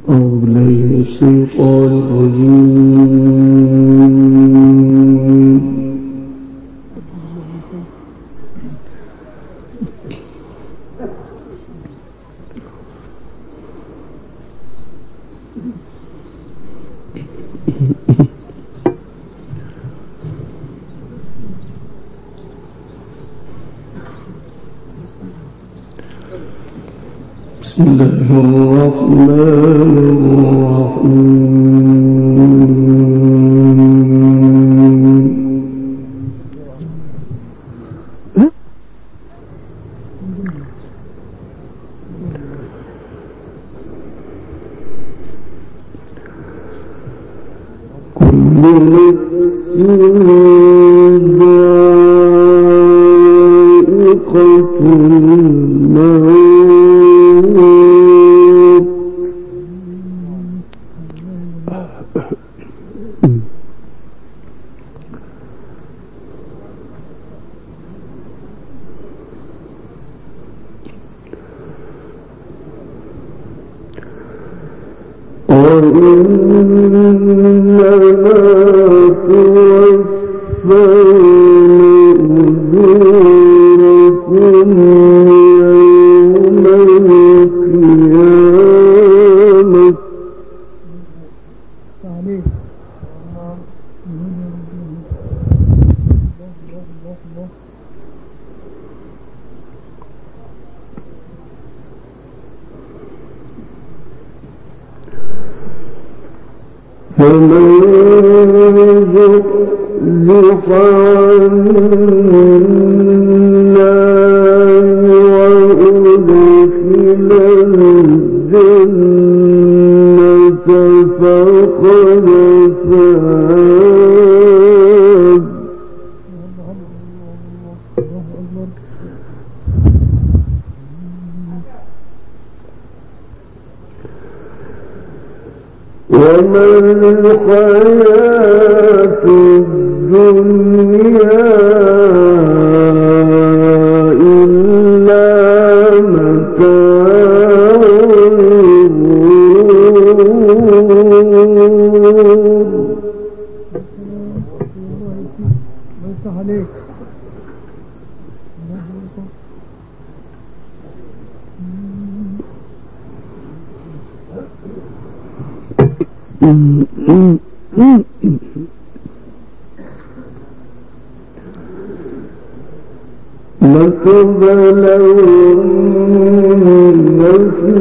أعوذ بالله من الشيطان الرجيم. بسم الله الرحمن الرحيم. كل نفس ذائقة الموت وإنما توفون أجوركم يوم القيامة فمن زحزح عن النار وأدخل الجنة فقد فاز. وما الحياة الدنيا إلا متاع الغرور. لتبلون في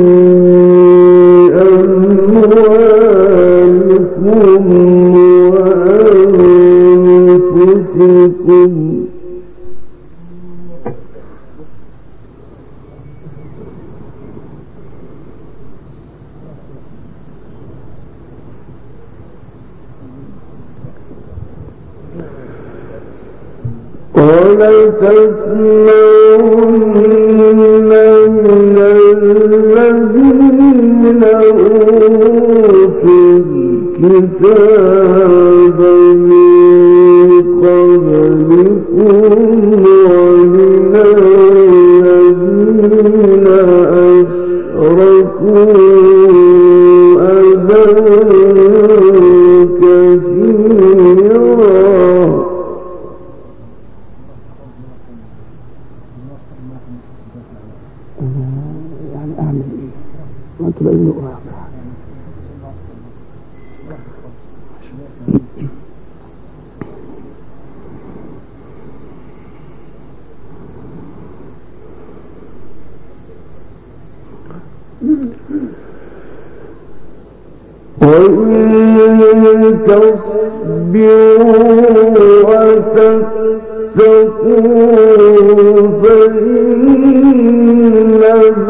أموالكم وأنفسكم ولتسمعن من الذين أوتوا الكتاب من قبلكم ومن الذين أشركوا أذى كثيرا. يعني أعمل إيه؟ وأنت بقيت أقرأ وإن تصبروا وتتقوا فإن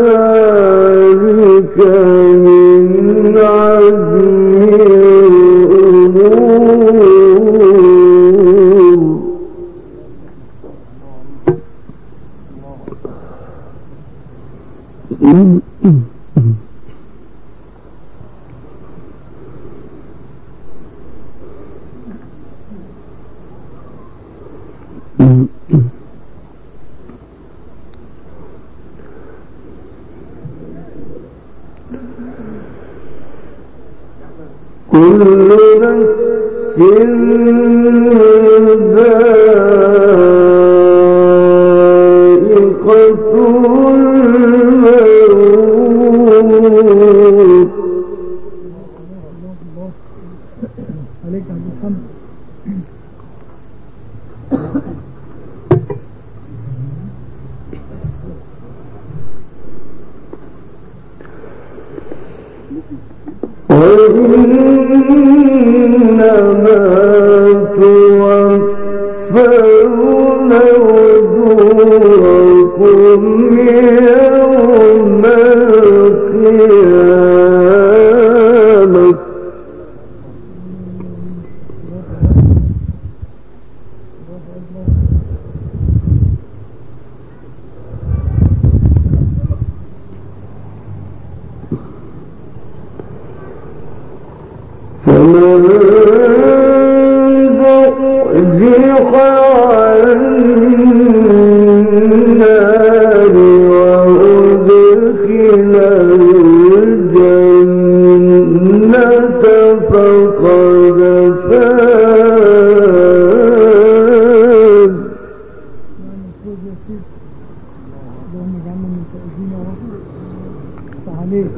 ذلك من عزم الأمور. كل نفس ذائقة الموت. عليك عبد الحمد. وإنما توفون أجوركم يوم القيامة. فمن زحزح عن النار وأدخل الجنة فقد فاز. المفروض يا سيدي اللهم اجعلنا من الفائزين يا رب. افتح عليك.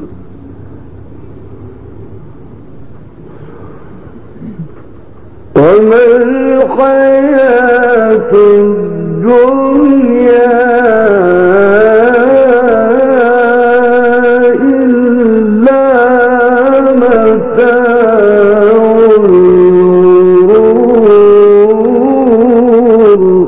وما الحياة الدنيا إلا متاع الغرور.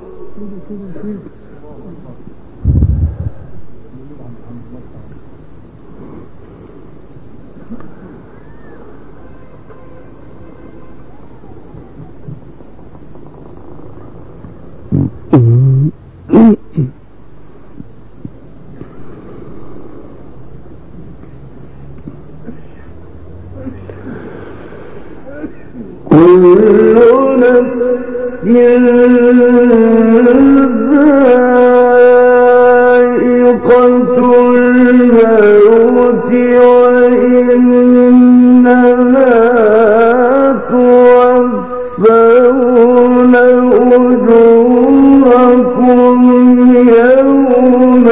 كل نفس ذائقة الموت وإنما توفون أجوركم يوم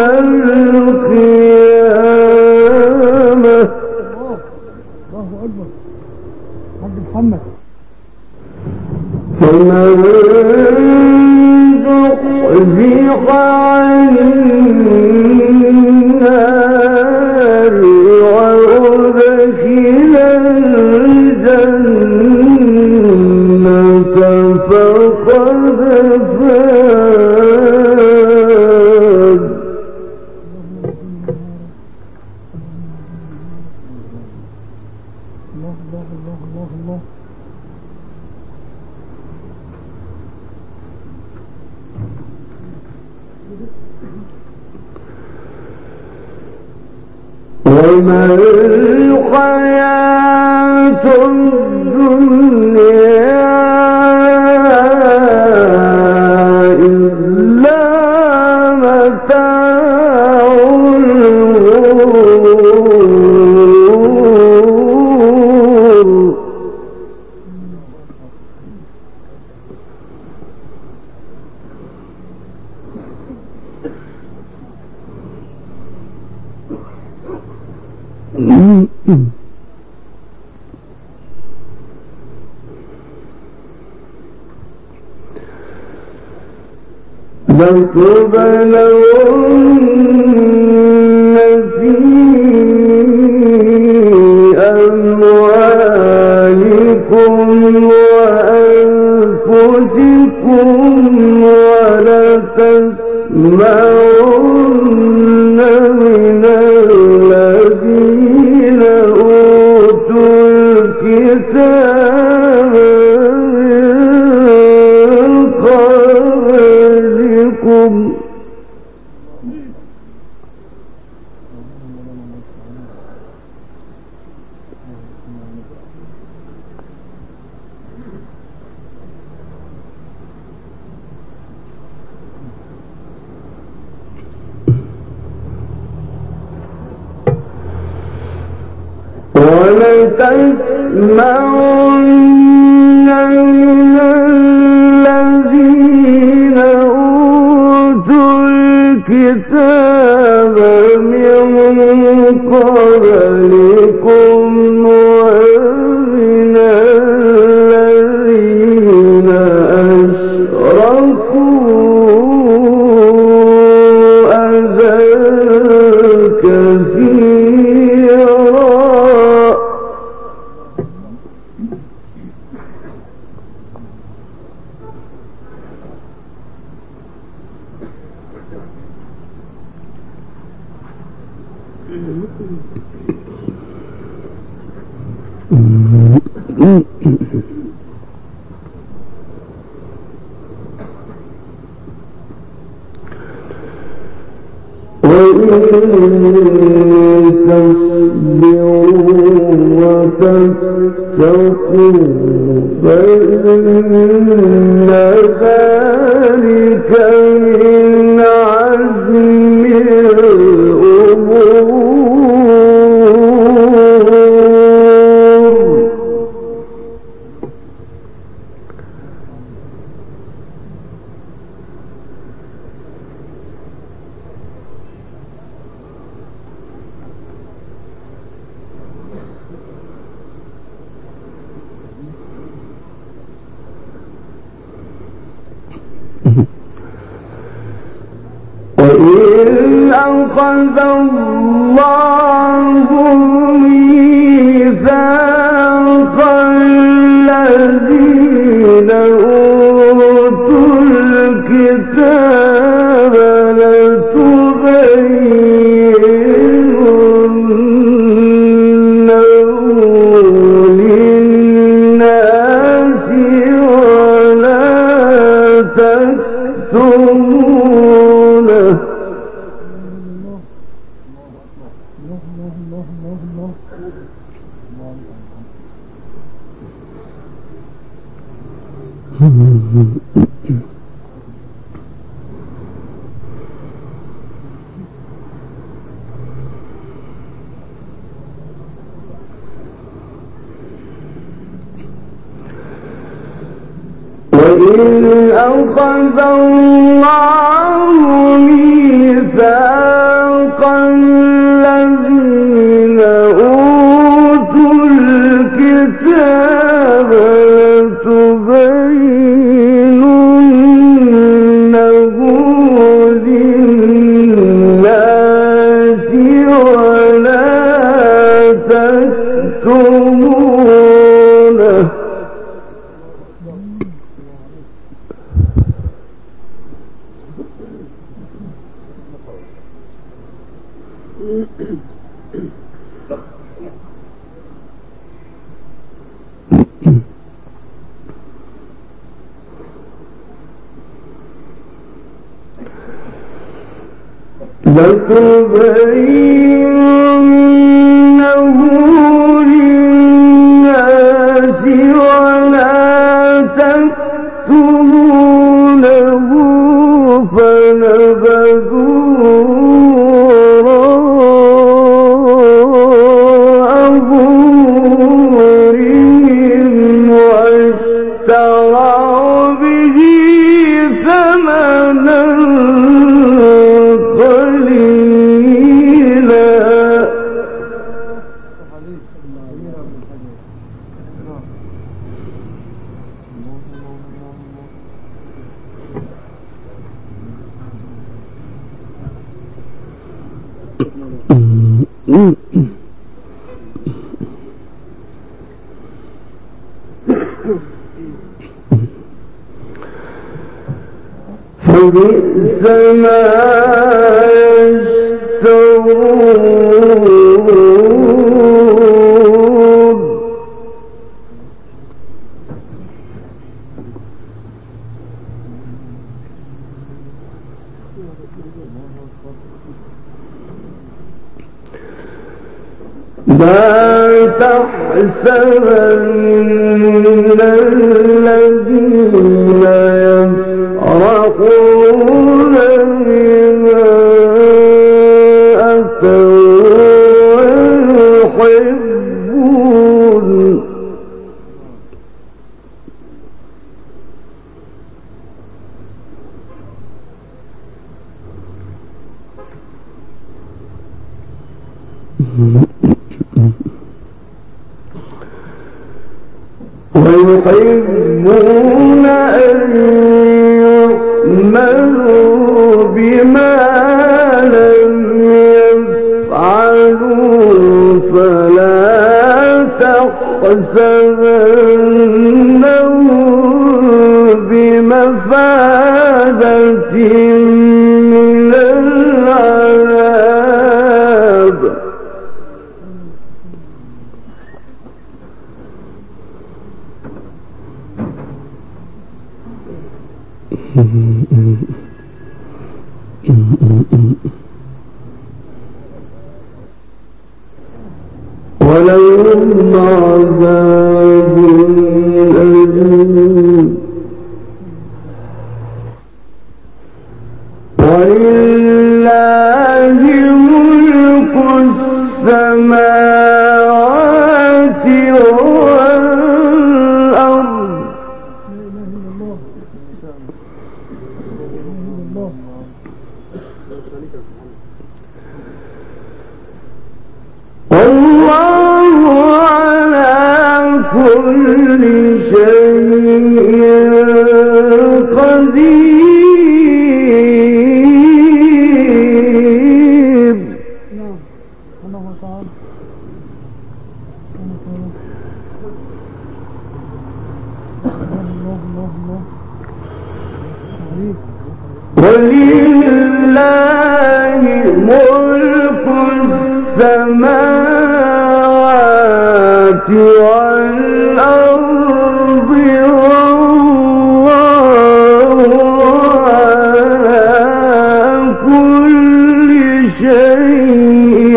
القيامة. الله أكبر. حاج محمد. فمن زحزح عن النار وأدخل الجنة فقد فاز. الله الله الله الله الله. وما الحياة الدنيا إلا متاع الغرور. لتبلون في أموالكم وأنفسكم ولتسمعن من الذين أوتوا الكتاب من قبلكم ولا لتسمعن من الذين أوتوا الكتاب من قبلكم ومن الذين أشركوا أذى كثيرا وإن تصبروا وتتقوا فإن ذلك من عزم الأمور وإذ أخذ الله ميثاق الذين أوتوا الكتاب لتبيننه للناس ولا تكتمونه وإذ أخذ الله ميثاق الذين أوتوا الكتاب لتبيننه للناس ولا تكتمونه لتبيننه للناس ولا تكتمونه فنبذوه وراء ظهورهم واشتروا به ثمنا فبئس ما يشترون لا تحسبن الذين يفرحون بما أتوا ويحبون ويحبون أن يؤمنوا بما لم يفعلوا فلا تحسبنهم بمفازة من العذاب ولهم عذاب أليم ولله ملك السماوات والأرض والله على كل شيء قدير. نعم الله تعالى الله ولله ملك السماوات والأرض والله على كل شيء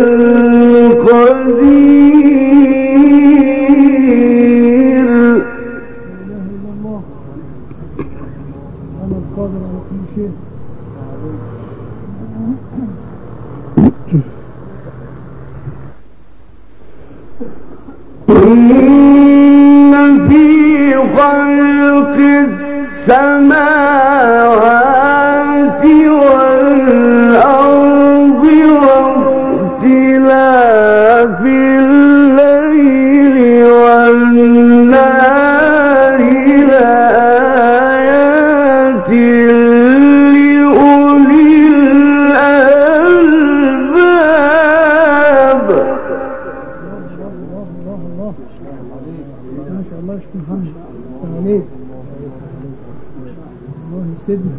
قدير. أنا القادر على كل شيء. إن في خلق السماوات والأرض واختلاف الليل والنهار لآيات لأولي الألباب. ما شاء الله شيخ محمد عليك الله يسعدنا.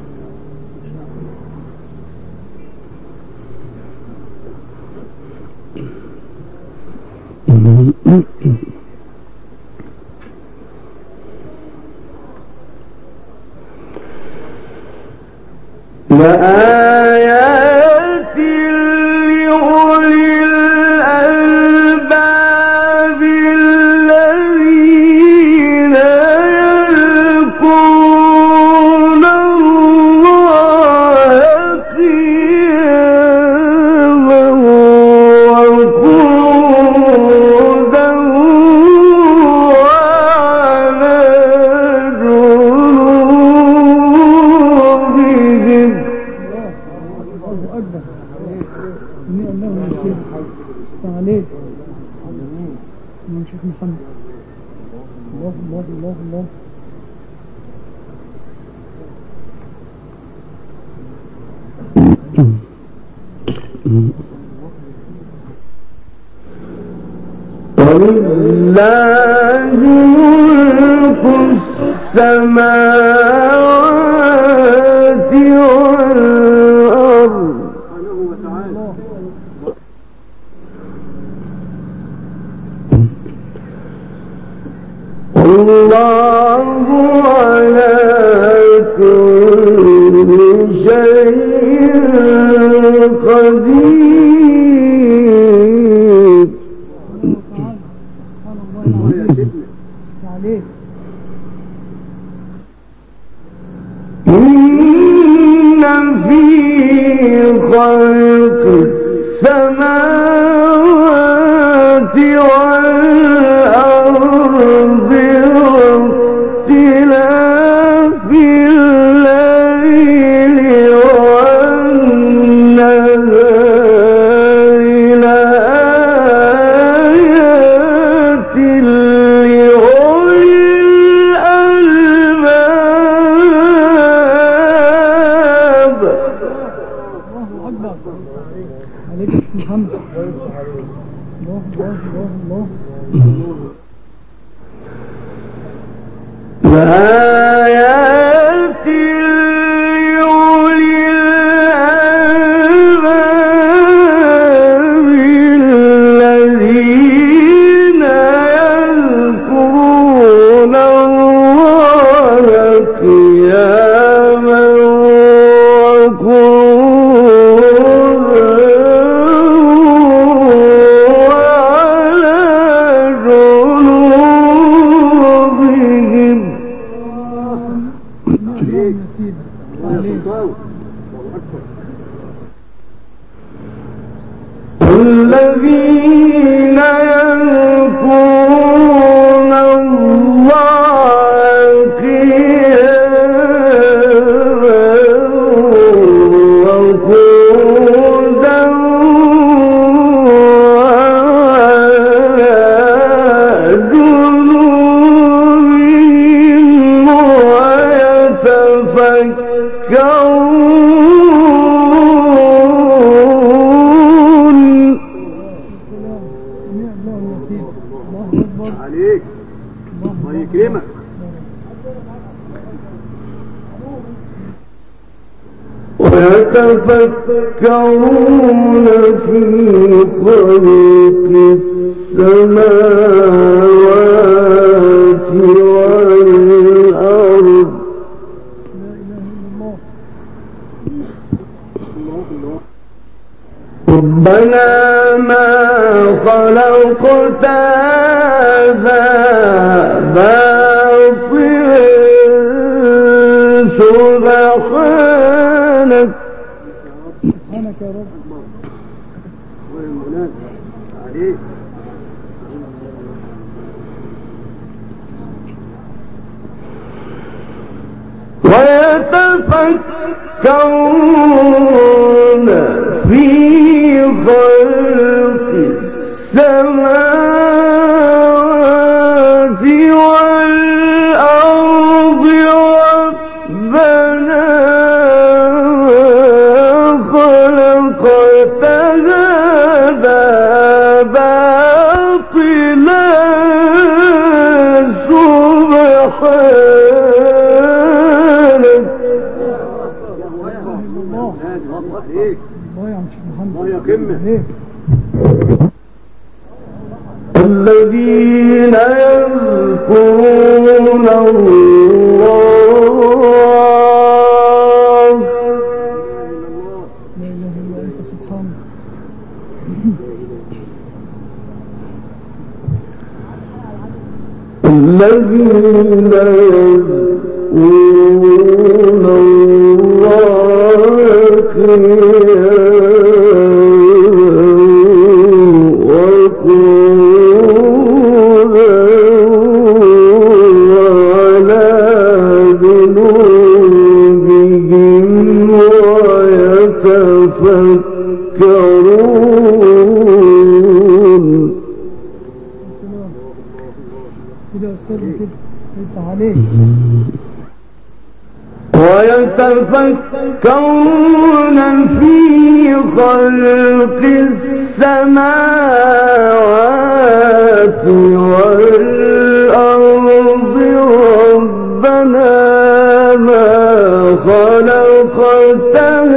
لآيات لأولي الألباب الذين يذكرون الله قياما وقعودا وعلى جنوبهم. الله أكبر إني الله يسير عليك من شيخ محمد. الله الله الله الله ولله ملك السماوات والأرض والله على كل شيء قدير. عليك إن في خلق السماوات والأرض واختلاف الليل والنهار أكبر. عليك الحمد. الله الله الله الله. وآيات لأولي الألباب الذين يذكرون الله قياما وقعودا وعلى جنوبهم. الذين يذكرون الله قياما وقعودا وعلى جنوبهم ويتفكرون. عليك الله يكرمك. ويتفكرون في خلق السماوات والأرض. ربنا ما خلقت هذا باطلا سبحانك. سبحانك يا رب. عليك. ويتفكرون في خلق السماوات والأرض ربنا خلقت هذا باطلا سبحانك. الله يا قمة. الذين يذكرون الله لا إله إلا أنت سبحانك. الذين يذكرون الله قياما وقعودا وعلى جنوبهم ويتفكرون. كده يا أستاذ كده افتح عليك. ويتفكرون في خلق السماوات والأرض ربنا ما خلقت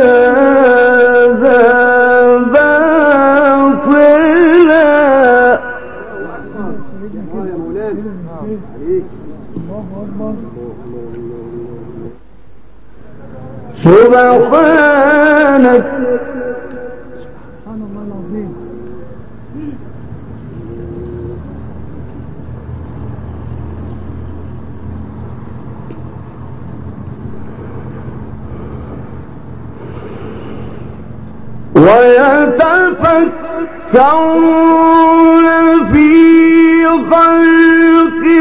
هذا باطلا. الله أكبر. سبحانك. سبحان الله العظيم. ويتفكرون في خلق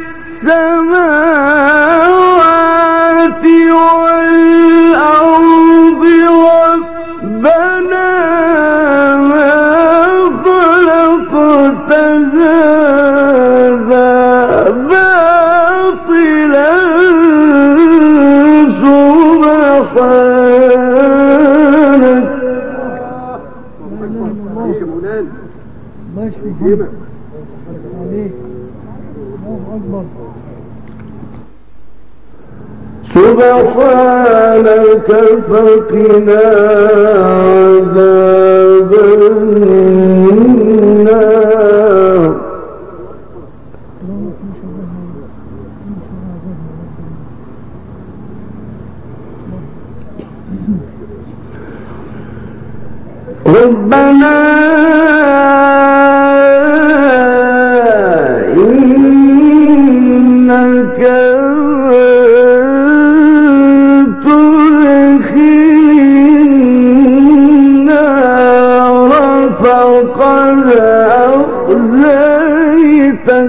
السماوات والأرض ربنا ما خلقت هذا باطلا سبحانك. يكرمك عليك. الله أكبر. سبحانك فقنا عذاب النار. ربنا إنك فقد أخزيتك.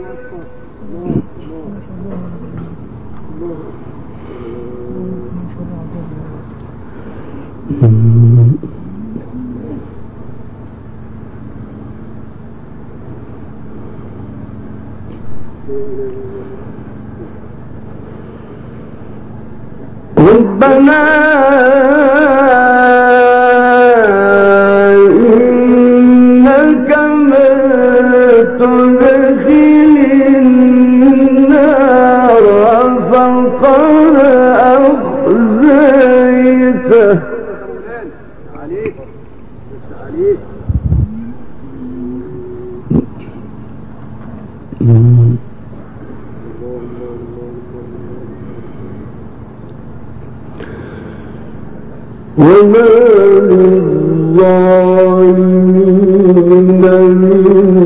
ربنا إنك من تدخل النار فقد أخزيته. عليك عليك. وما للظالمين من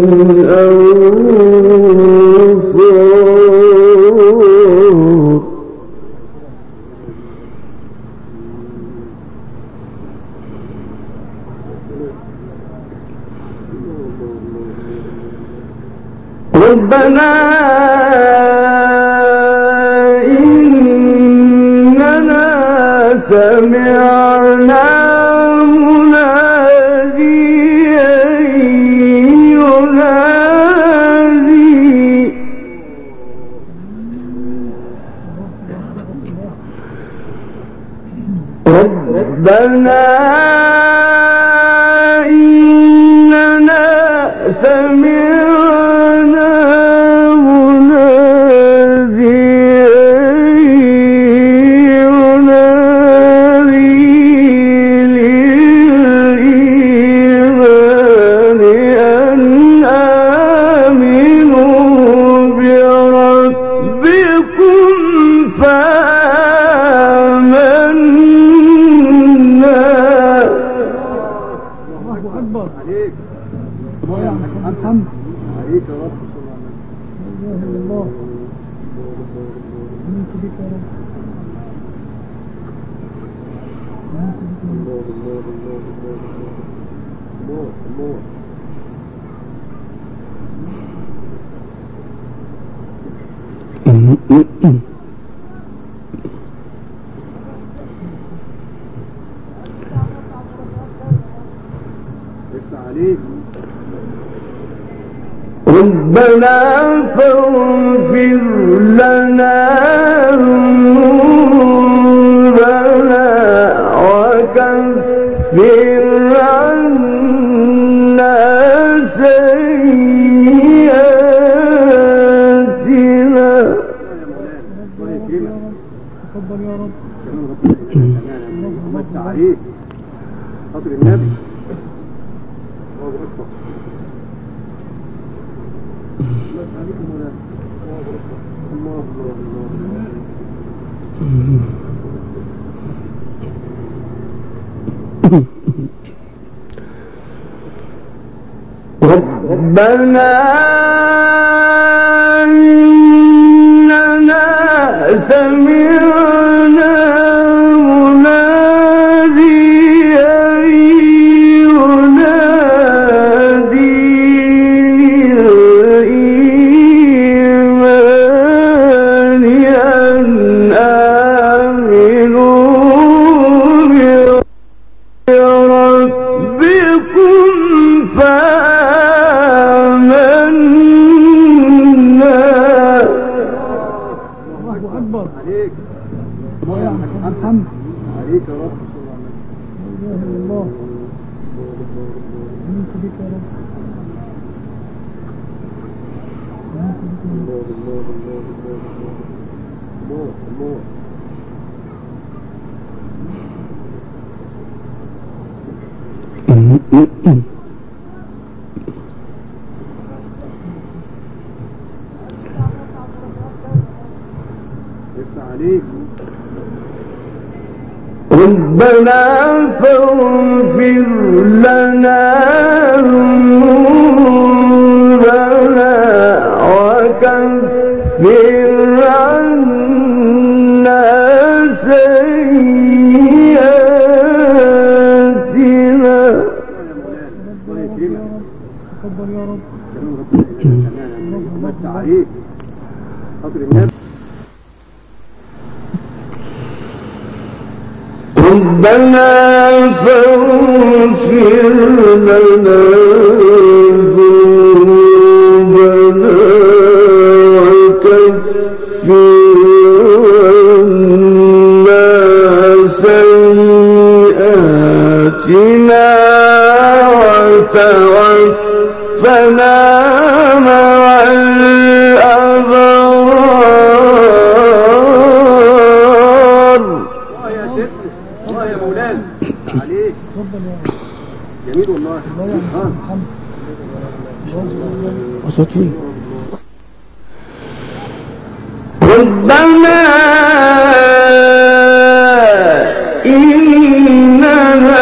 أنصار. ربنا إننا سمعنا مناديا ينادي ربنا إننا سمعنا مناديا ينادي للإيمان أن آمنوا بربكم فآمنا. الله أكبر. عليك الله يعمل الحمد. عليك يا رب. لا إله إلا الله. آمنت بك يا رب. آمنت بك يا رب. عليك. ربنا فاغفر لنا ذنوبنا وكفر عنا سيئاتنا. تفضل يا رب. الله عليك. خاطر النبي. الله أكبر. الله عليك مولانا. الله الله الله. ربنا إننا سمعنا مناديا ينادي للإيمان أن آمنوا بربكم فآمنا. الله أكبر. عليك. الله يعمل الحمد. عليك يا رب. لا إله إلا الله. آمنت بك يا رب. ربنا فاغفر لنا ذنوبنا وكفر عنا سيئاتنا. تفضل يا رب. ربنا فاغفر لنا ذنوبنا وكفر عنا سيئاتنا وتوفنا مع الأبرار. الله يا مولانا عليك. تفضل يا رب. جميل والله. الله يعطيك الحمد. وصوتي ربنا إننا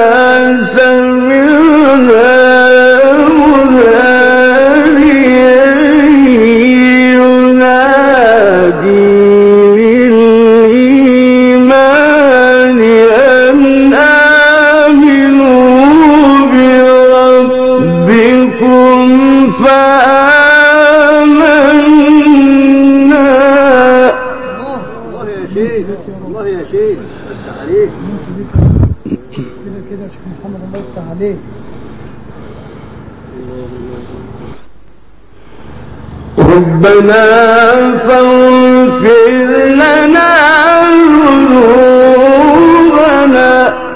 سمعنا مناديا ينادي للإيمان أن آمنوا بربكم فآمنا. الله يا شيخ. الله يا شيخ. افتح عليك. كده كده يا شيخ محمد، الله يفتح عليك. ربنا فاغفر لنا ذنوبنا.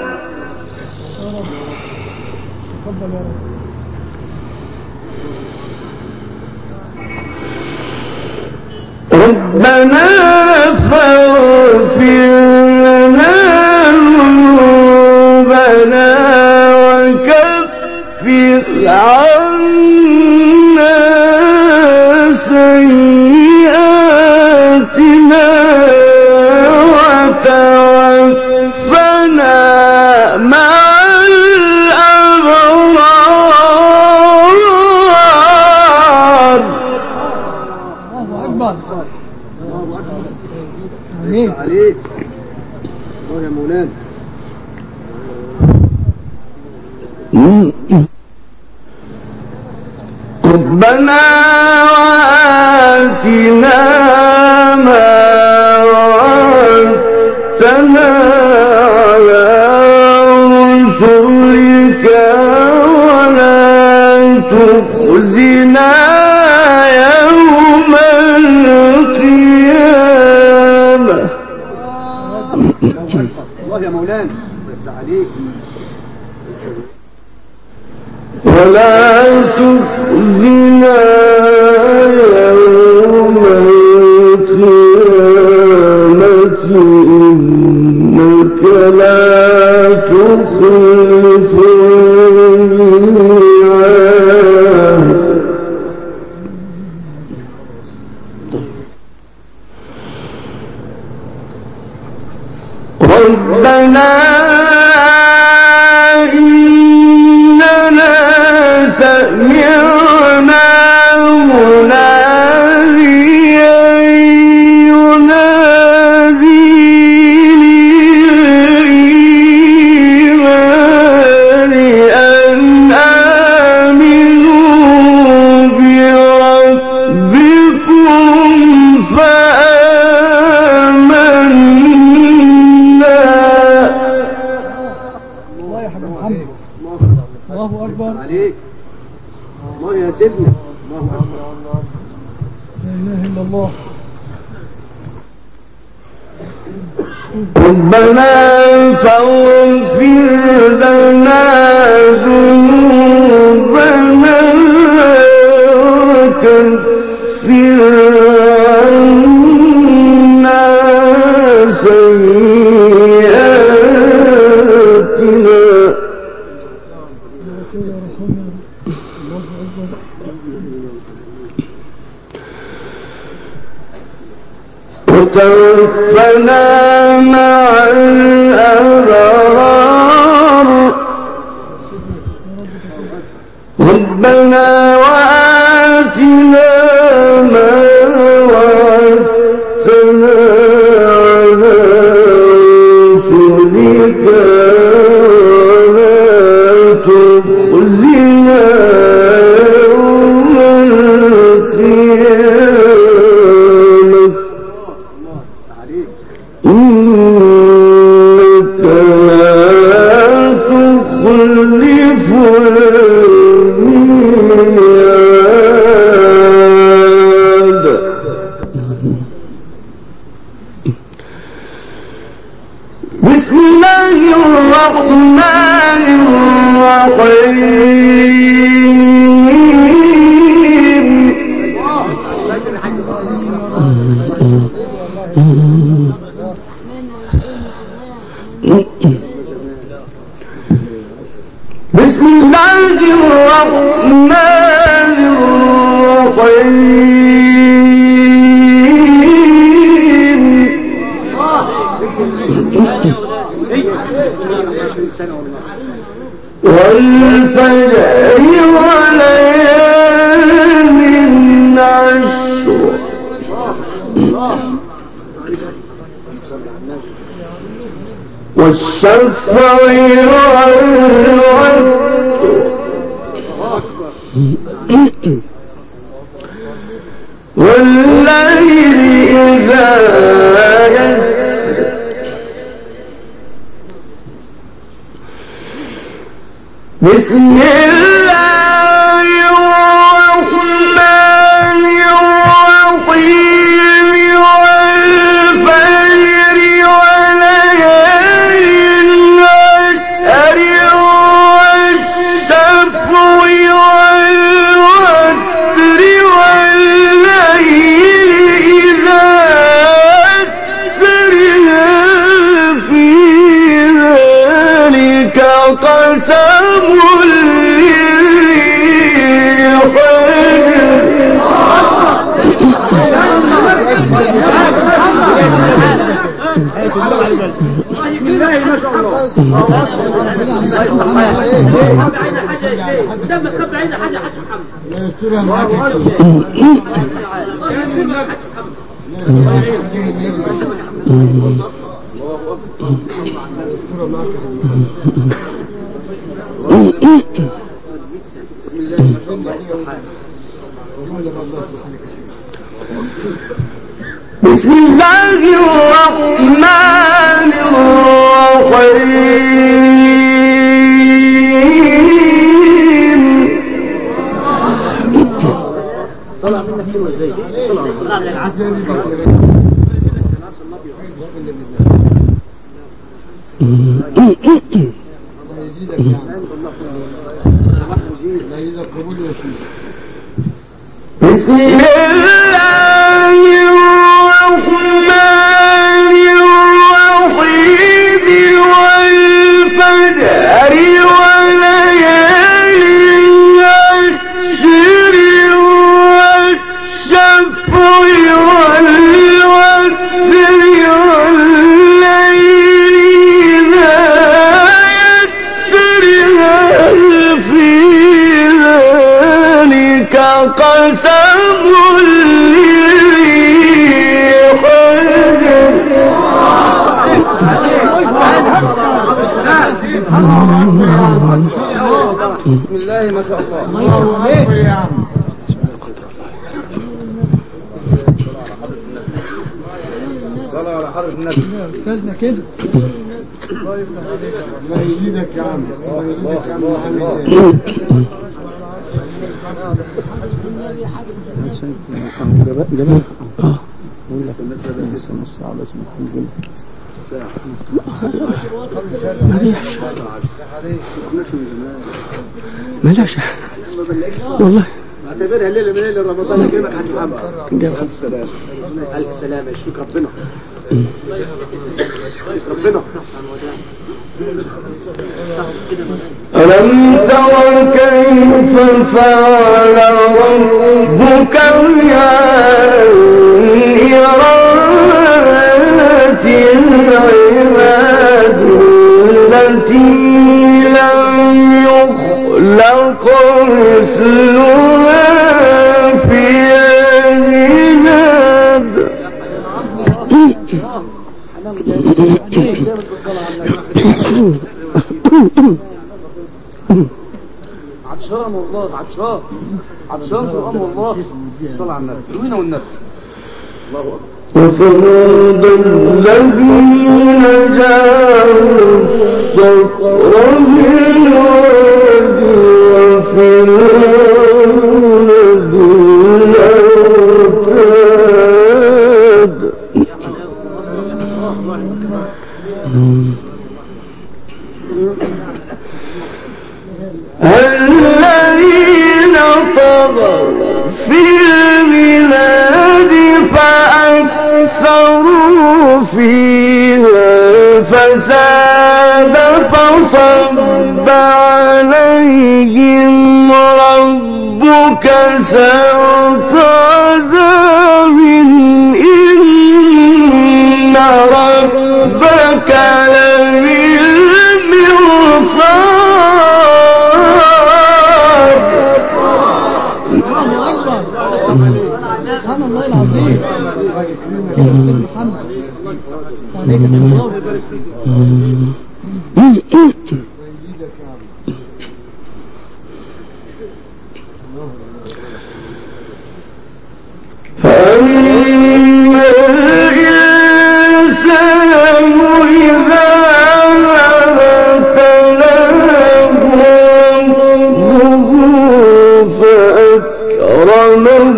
تفضل يا رب. ربنا فاغفر لنا ذنوبنا وكفر عنا سيئاتنا وتوفنا مع الأبرار. الله أكبر. الله أكبر. آمين. افتح عليك. الله يا مولانا. ربنا وآتنا ما وعدتنا على رسلك ولا تخزنا يوم القيامة. الله يا مولانا. افتح عليك. ولا تخزنا يوم القيامة إنك لا تخلف الميعاد. ربنا إننا سمعنا مناديا ينادي للإيمان أن آمنوا بربكم فآمنا. الله يا حبيب محمد. الله أكبر. عليك. الله يا سيدنا. الله أكبر. لا إله إلا الله. ربنا فاغفر لنا ذنوبنا وكفر وتوفنا مع الأبرار ربنا وآتنا ما وعدتنا على رسلك ولا تخزنا يوم القيامة إنك لا تخلف الميعاد. بسم الله الرحمن الرحيم. بسم الله الرحمن الرحيم. والفجر وليال عشر والشفع والوتر والليل إذا يسر بسم الله الرحمن الرحيم. والفجر وليال عشر والشفع والوتر والليل إذا يسر في ذلك قسم بسم الله ما شاء الله. دم خبر عين حاجة حاج محمد. بسم الله الرحمن الرحيم. طلع منك حلوة ازاي؟ طلع من العسل. بسم الله الرحمن الرحيم. والفجر وليال عشر والشفع والوتر والليل إذا يسر في ذلك قسم بسم الله ما شاء الله. صلاة على حضرة النبي. استاذنا كده. الله يزيدك يا عم. الله يزيدك يا عم. جمال. ملاش والله اعتبرها ليلة من ليلة رمضان. يكرمك حاج محمد. ألف سلامة. ألف سلامة. يشفيك ربنا. يشفيك ربنا. ألم تر كيف فعل ربك بإرادة العباد التي لم يخلق مثلها في البلاد. عطشان والله، عطشان سبحان الله. صلى على النبي روينا والنبي. الله أكبر. وثمود الذين جاءوا الصخر بالواد وفرعون بالأوتاد الذين طغوا في البلاد فأكثروا فيها الفساد فصب عليهم ربك سوط عذاب إن ربك سبحان الله العظيم. محمد فأما الإنسان إذا ابتلاه ربه فأكرمه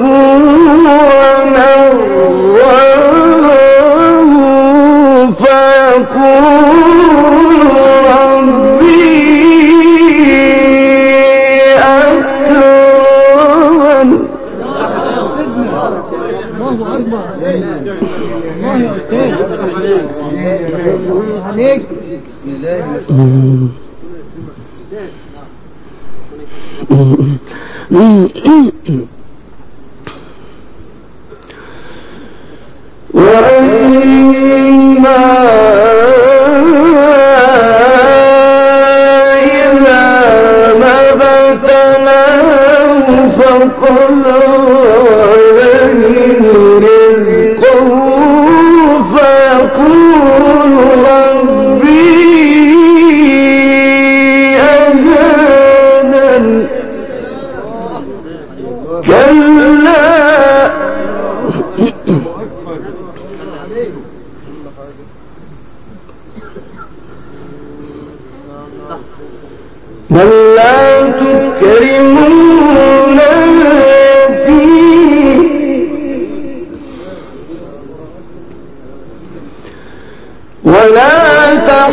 ونعمه فيقول ربي أكرمن. الله أكبر. الله يا أستاذ عليك. بسم الله. وأما إذا ما ابتلاه فقدر عليه رزقه فيقول ربي أهانن. كلا بل لا تكرمون اليتيم ولا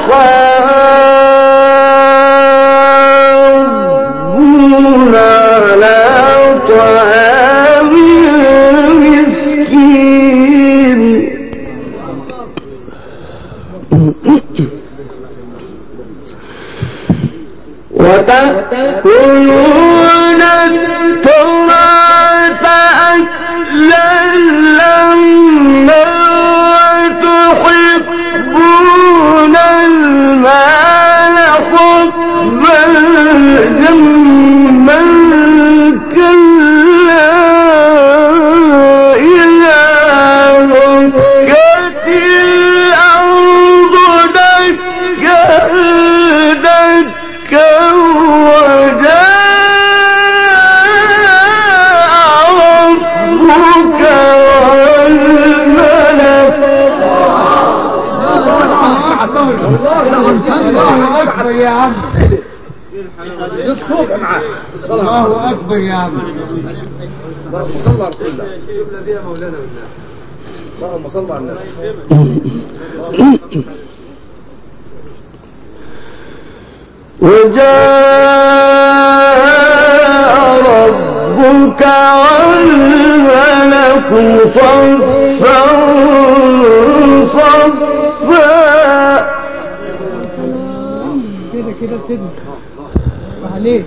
تحاضون على طعام المسكين وتأكلون التراث أكلا لما وتحبون المال حبا جما كلا إذا دكت الأرض دكا دكا الله أكبر يا عم. الصوت معاه. الله أكبر يا عم. اللهم صل على رسول الله. اللهم صل على النبي. وجاء ربك والملك صفا صفا سيدنا عليك.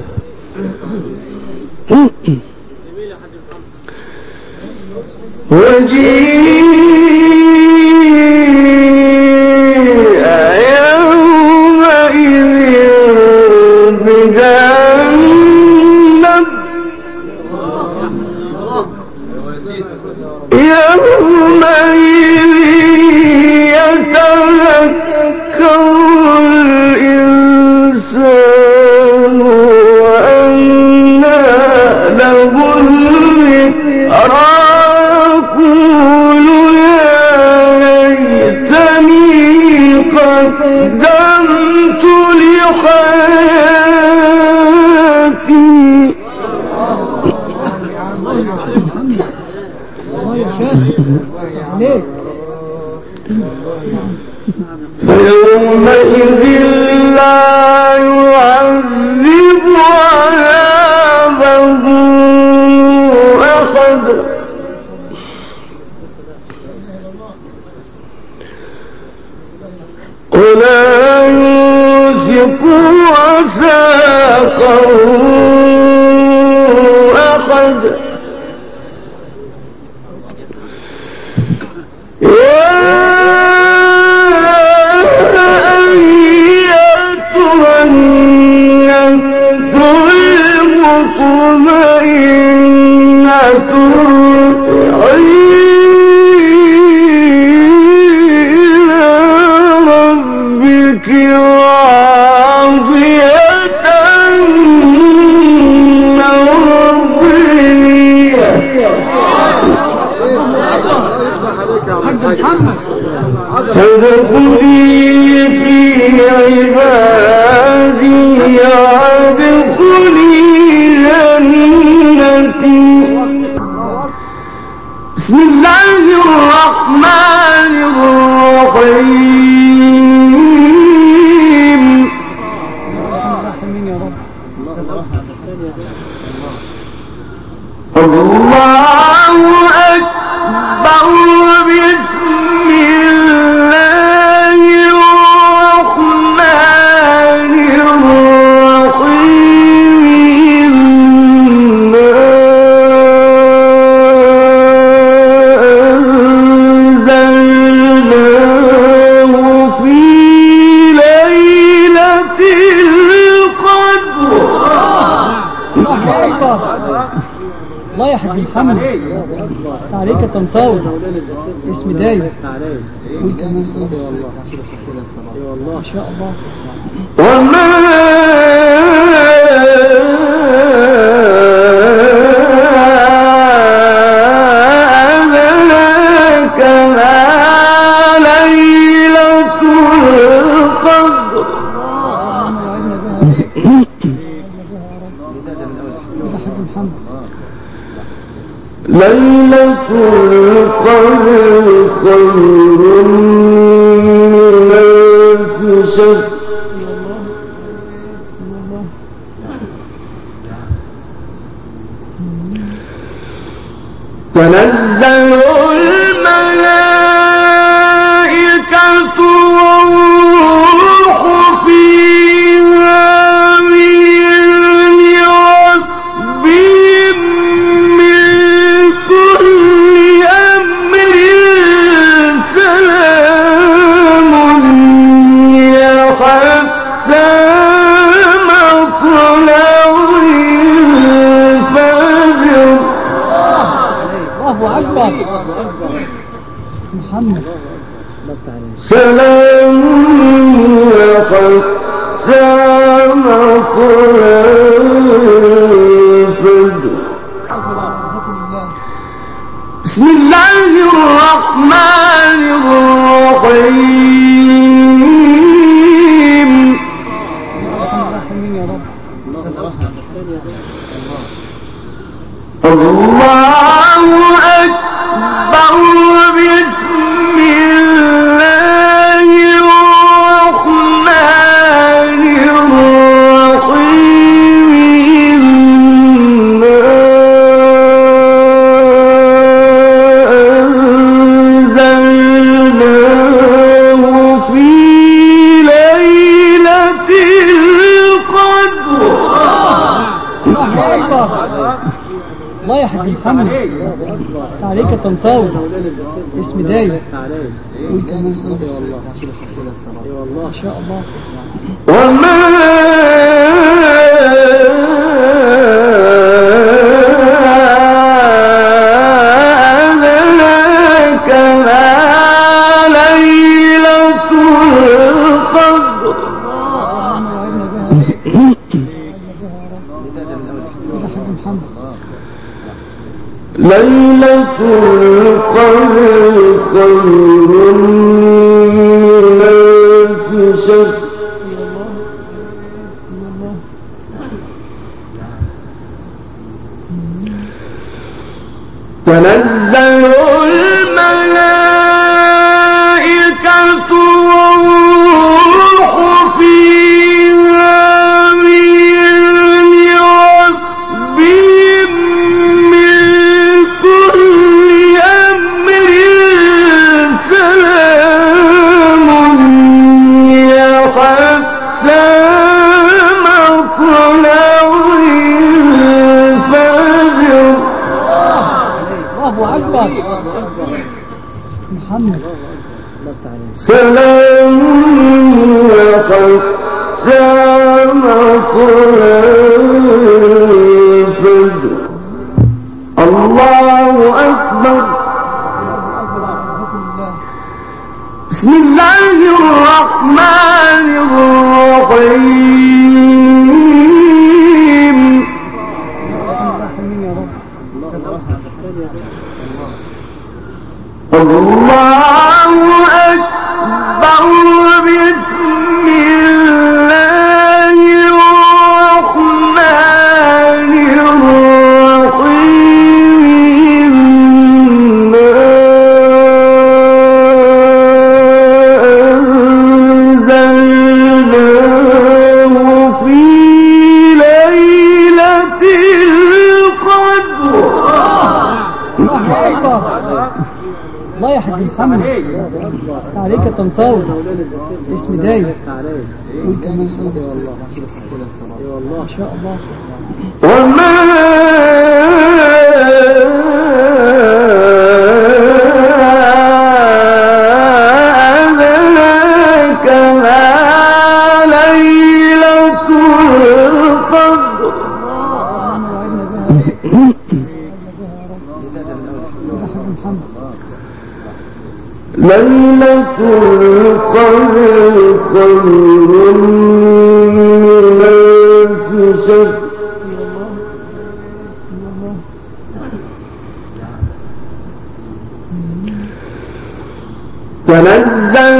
فيومئذ لا يعذب عذابه أحد ولا يوثق وثاقه أحد فادخلي في عبادي وادخلي جنتي. بسم الله الرحمن الرحيم. الله أكبر. بسم الله الرحمن الرحيم. أنزلناه في ليلة القدر. الله يا حاج محمد عليك تنطوي اسم دايما قول كمان ما شاء الله. وما أدراك ما ليلة القدر. ليلة القدر خير من ألف شهر. تنزل الملائكة والروح فيها بإذن ربهم من كل أمر سلام هي حتى مطلع الفجر. الله أكبر. محمد سلام حتى مطلع الفجر. بسم الله الرحمن الرحيم. الله أكبر. بسم الله الرحمن الرحيم. أنزلناه في ليلة القدر. الله يا حاج محمد عليك طنطاوي اسم دايم قول كمان ما شاء الله وما أدراك ما ليلة القدر ليلة القدر خير من ألف شهر تنزل الملائكة والروح فيها بإذن ربهم من كل أمر سلام هي حتى مطلع الفجر. الله أكبر محمد سلام حتى مطلع الفجر. الله أكبر. بسم الله الرحمن الرحيم. الله أكبر. بسم الله الرحمن الرحيم. أنزلناه في ليلة القدر. الله يا حاج محمد عليك طنطاوي اسم دايم قول كمان ما شاء الله وما أدراك ما ليلة القدر. ليلة القدر خير من ألف شهر. تنزل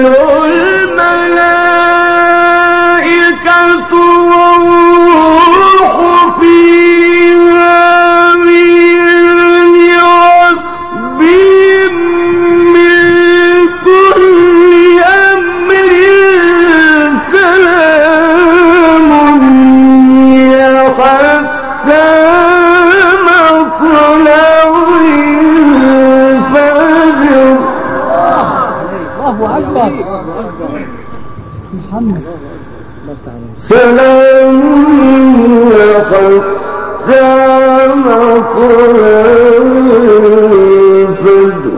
الملائكة والروح فيها بإذن ربهم من كل أمر سلام هي حتى مطلع الفجر. الله أكبر محمد سلام حتى مطلع الفجر.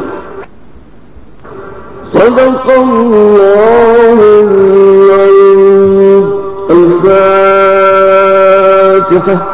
صدق الله العظيم. الفاتحة.